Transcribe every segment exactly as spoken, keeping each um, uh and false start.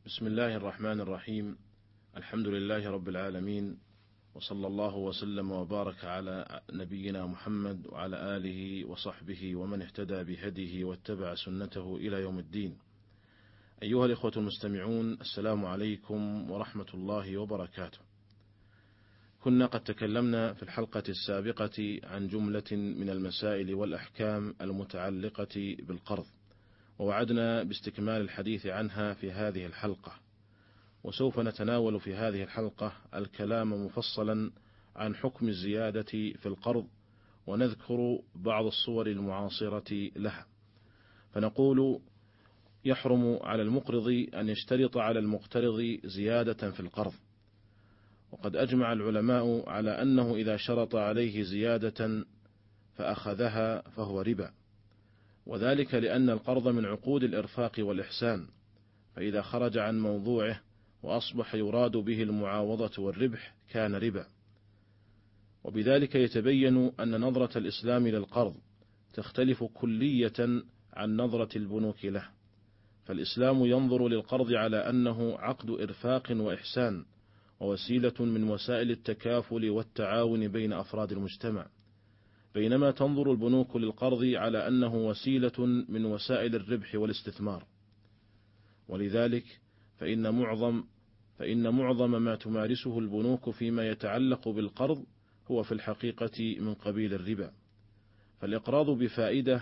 بسم الله الرحمن الرحيم. الحمد لله رب العالمين، وصلى الله وسلم وبارك على نبينا محمد وعلى آله وصحبه ومن اهتدى بهديه واتبع سنته إلى يوم الدين. أيها الإخوة المستمعون، السلام عليكم ورحمة الله وبركاته. كنا قد تكلمنا في الحلقة السابقة عن جملة من المسائل والأحكام المتعلقة بالقرض، ووعدنا باستكمال الحديث عنها في هذه الحلقة، وسوف نتناول في هذه الحلقة الكلام مفصلا عن حكم الزيادة في القرض، ونذكر بعض الصور المعاصرة لها. فنقول: يحرم على المقرض أن يشترط على المقترض زيادة في القرض، وقد أجمع العلماء على أنه إذا شرط عليه زيادة فأخذها فهو ربا، وذلك لأن القرض من عقود الإرفاق والإحسان، فإذا خرج عن موضوعه وأصبح يراد به المعاوضة والربح كان ربا. وبذلك يتبين أن نظرة الإسلام للقرض تختلف كلية عن نظرة البنوك له، فالإسلام ينظر للقرض على أنه عقد إرفاق وإحسان، ووسيلة من وسائل التكافل والتعاون بين أفراد المجتمع، بينما تنظر البنوك للقرض على أنه وسيلة من وسائل الربح والاستثمار. ولذلك فإن معظم فإن معظم ما تمارسه البنوك فيما يتعلق بالقرض هو في الحقيقة من قبيل الربا، فالإقراض بفائدة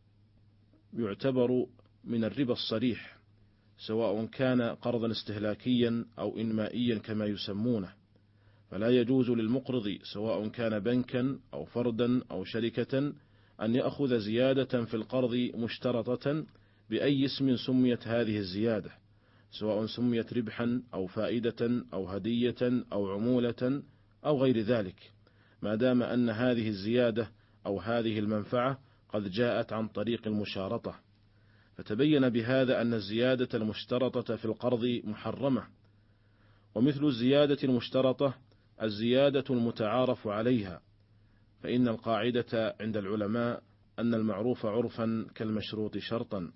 يعتبر من الربا الصريح، سواء كان قرضا استهلاكيا أو إنمائيا كما يسمونه، فلا يجوز للمقرض سواء كان بنكا أو فردا أو شركة أن يأخذ زيادة في القرض مشترطة بأي اسم سميت هذه الزيادة، سواء سميت ربحا أو فائدة أو هدية أو عمولة أو غير ذلك، ما دام أن هذه الزيادة أو هذه المنفعة قد جاءت عن طريق المشارطة. فتبين بهذا أن الزيادة المشترطة في القرض محرمة. ومثل الزيادة المشترطة الزيادة المتعارف عليها، فإن القاعدة عند العلماء أن المعروف عرفا كالمشروط شرطا.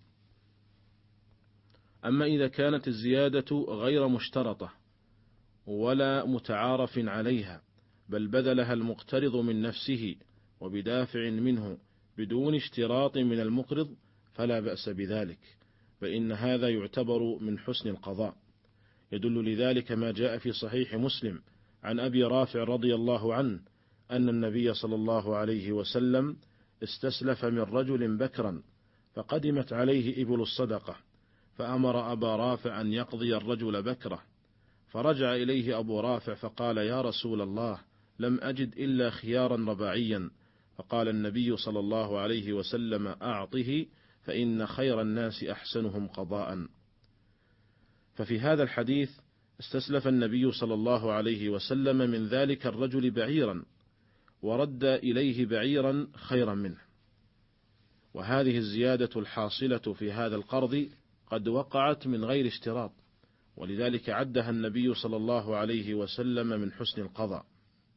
أما إذا كانت الزيادة غير مشترطة ولا متعارف عليها، بل بذلها المقترض من نفسه وبدافع منه بدون اشتراط من المقرض، فلا بأس بذلك، فإن هذا يعتبر من حسن القضاء. يدل لذلك ما جاء في صحيح مسلم عن أبي رافع رضي الله عنه أن النبي صلى الله عليه وسلم استسلف من رجل بكرا، فقدمت عليه إبل الصدقة، فأمر أبا رافع أن يقضي الرجل بكره، فرجع إليه أبو رافع فقال: يا رسول الله، لم أجد إلا خيارا رباعيا. فقال النبي صلى الله عليه وسلم: أعطه، فإن خير الناس أحسنهم قضاء. ففي هذا الحديث استسلف النبي صلى الله عليه وسلم من ذلك الرجل بعيرا، ورد إليه بعيرا خيرا منه. وهذه الزيادة الحاصلة في هذا القرض قد وقعت من غير اشتراط، ولذلك عدها النبي صلى الله عليه وسلم من حسن القضاء.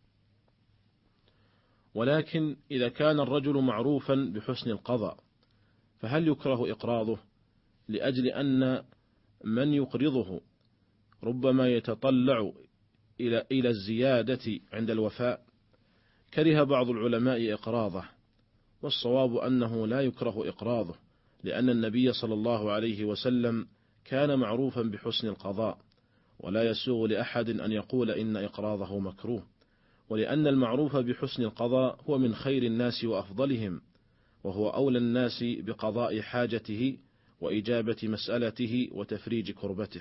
ولكن إذا كان الرجل معروفا بحسن القضاء، فهل يكره إقراضه؟ لأجل أن من يقرضه ربما يتطلع إلى إلى الزيادة عند الوفاء. كره بعض العلماء إقراضه، والصواب أنه لا يكره إقراضه، لأن النبي صلى الله عليه وسلم كان معروفا بحسن القضاء، ولا يسوغ لأحد أن يقول إن إقراضه مكروه، ولأن المعروف بحسن القضاء هو من خير الناس وأفضلهم، وهو أولى الناس بقضاء حاجته وإجابة مسألته وتفريج كربته.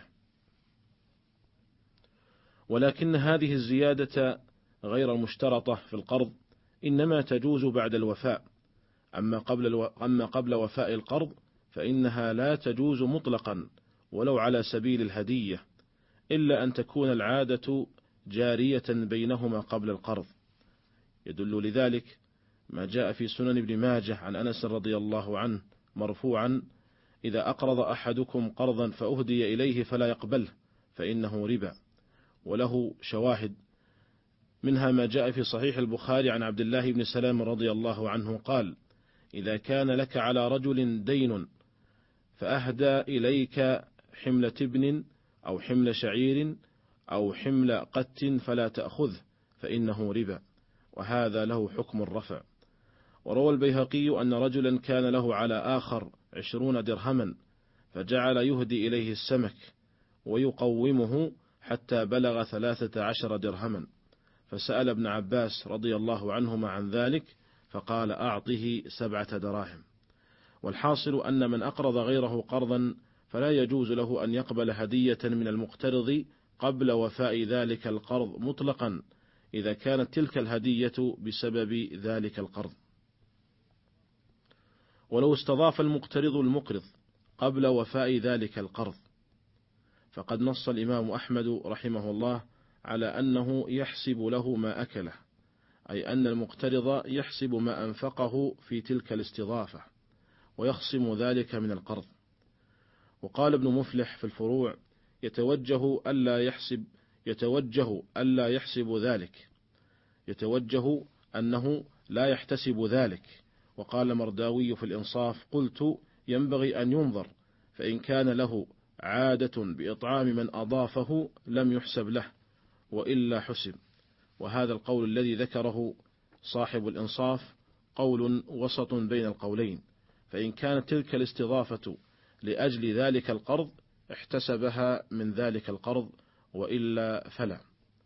ولكن هذه الزيادة غير المشترطة في القرض إنما تجوز بعد الوفاء، أما قبل, الو... أما قبل وفاء القرض فإنها لا تجوز مطلقا ولو على سبيل الهدية، إلا أن تكون العادة جارية بينهما قبل القرض. يدل لذلك ما جاء في سنن ابن ماجه عن أنس رضي الله عنه مرفوعا: إذا أقرض أحدكم قرضا فأهدي إليه فلا يقبله، فإنه ربا. وله شواهد، منها ما جاء في صحيح البخاري عن عبد الله بن سلام رضي الله عنه قال: إذا كان لك على رجل دين فأهدى إليك حملة ابن أو حمل شعير أو حمل قت فلا تأخذه فإنه ربا، وهذا له حكم الرفع. وروى البيهقي أن رجلا كان له على آخر عشرون درهما، فجعل يهدي إليه السمك ويقومه حتى بلغ ثلاثة عشر درهما، فسأل ابن عباس رضي الله عنهما عن ذلك فقال أعطه سبعة دراهم. والحاصل أن من أقرض غيره قرضا فلا يجوز له أن يقبل هدية من المقترض قبل وفاء ذلك القرض مطلقا، إذا كانت تلك الهدية بسبب ذلك القرض. ولو استضاف المقترض المقرض قبل وفاء ذلك القرض، فقد نص الإمام أحمد رحمه الله على أنه يحسب له ما أكله، أي أن المقترض يحسب ما أنفقه في تلك الاستضافة ويخصم ذلك من القرض. وقال ابن مفلح في الفروع يتوجه ألا يحسب يتوجه ألا يحسب ذلك يتوجه أنه لا يحتسب ذلك. وقال مرداوي في الإنصاف قلت ينبغي أن ينظر، فإن كان له عادة بإطعام من أضافه لم يحسب له وإلا حسب. وهذا القول الذي ذكره صاحب الإنصاف قول وسط بين القولين، فإن كانت تلك الاستضافة لأجل ذلك القرض احتسبها من ذلك القرض، وإلا فلا.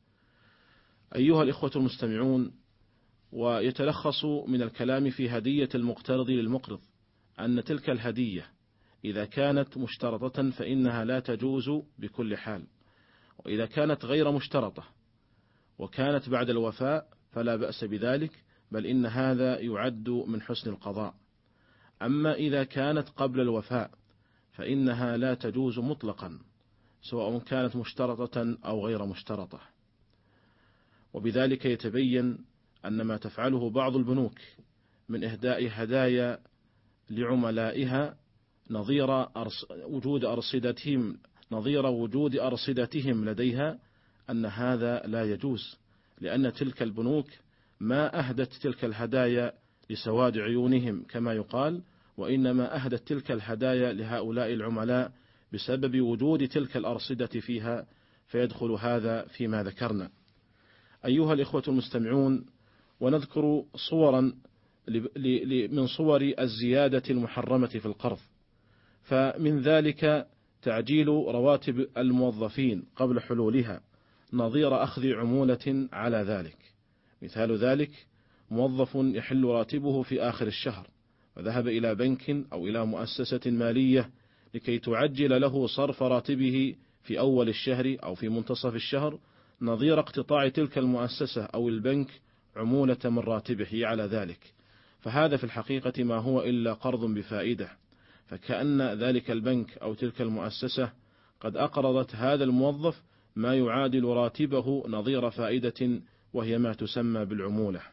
أيها الإخوة المستمعون، ويتلخص من الكلام في هدية المقترض للمقرض أن تلك الهدية إذا كانت مشترطة فإنها لا تجوز بكل حال، وإذا كانت غير مشترطة وكانت بعد الوفاء فلا بأس بذلك، بل إن هذا يعد من حسن القضاء. أما إذا كانت قبل الوفاء فإنها لا تجوز مطلقا، سواء كانت مشترطة أو غير مشترطة. وبذلك يتبين أن ما تفعله بعض البنوك من إهداء هدايا لعملائها نظير وجود أرصدتهم نظير وجود أرصدتهم لديها، أن هذا لا يجوز، لأن تلك البنوك ما أهدت تلك الهدايا لسواد عيونهم كما يقال، وإنما أهدت تلك الهدايا لهؤلاء العملاء بسبب وجود تلك الأرصدة فيها، فيدخل هذا فيما ذكرنا. أيها الإخوة المستمعون، ونذكر صورا من صور الزيادة المحرمة في القرض. فمن ذلك تعجيل رواتب الموظفين قبل حلولها نظير أخذ عمولة على ذلك. مثال ذلك موظف يحل راتبه في آخر الشهر، وذهب إلى بنك أو إلى مؤسسة مالية لكي تعجل له صرف راتبه في أول الشهر أو في منتصف الشهر، نظير اقتطاع تلك المؤسسة أو البنك عمولة من راتبه على ذلك. فهذا في الحقيقة ما هو إلا قرض بفائدة، فكأن ذلك البنك أو تلك المؤسسة قد أقرضت هذا الموظف ما يعادل راتبه نظير فائدة، وهي ما تسمى بالعمولة.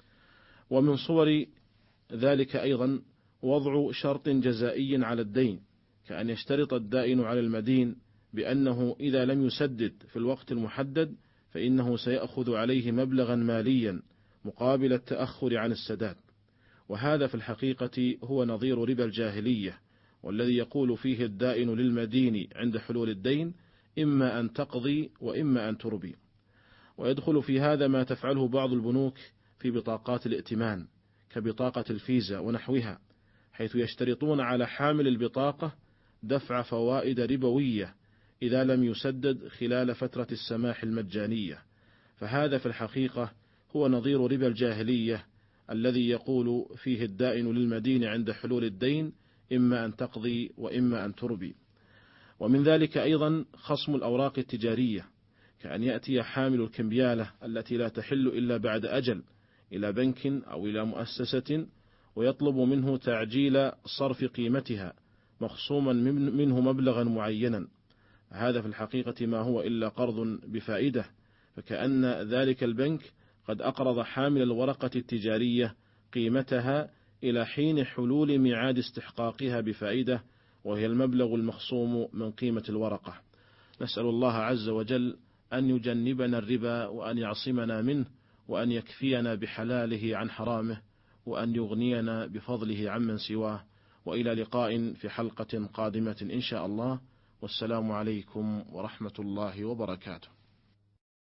ومن صور ذلك أيضا وضع شرط جزائي على الدين، كأن يشترط الدائن على المدين بأنه إذا لم يسدد في الوقت المحدد فإنه سيأخذ عليه مبلغا ماليا مقابل التأخر عن السداد. وهذا في الحقيقة هو نظير ربا الجاهلية، والذي يقول فيه الدائن للمدين عند حلول الدين إما أن تقضي وإما أن تربي. ويدخل في هذا ما تفعله بعض البنوك في بطاقات الائتمان كبطاقة الفيزا ونحوها، حيث يشترطون على حامل البطاقة دفع فوائد ربوية إذا لم يسدد خلال فترة السماح المجانية. فهذا في الحقيقة هو نظير ربا الجاهلية الذي يقول فيه الدائن للمدين عند حلول الدين إما أن تقضي وإما أن تربي. ومن ذلك أيضا خصم الأوراق التجارية، كأن يأتي حامل الكمبيالة التي لا تحل إلا بعد أجل إلى بنك أو إلى مؤسسة ويطلب منه تعجيل صرف قيمتها مخصوما منه مبلغا معينا. هذا في الحقيقة ما هو إلا قرض بفائدة، فكأن ذلك البنك قد أقرض حامل الورقة التجارية قيمتها إلى حين حلول ميعاد استحقاقها بفائدة، وهي المبلغ المخصوم من قيمة الورقة. نسأل الله عز وجل أن يجنبنا الربا وأن يعصمنا منه، وأن يكفينا بحلاله عن حرامه، وأن يغنينا بفضله عمن سواه. وإلى لقاء في حلقة قادمة إن شاء الله، والسلام عليكم ورحمة الله وبركاته.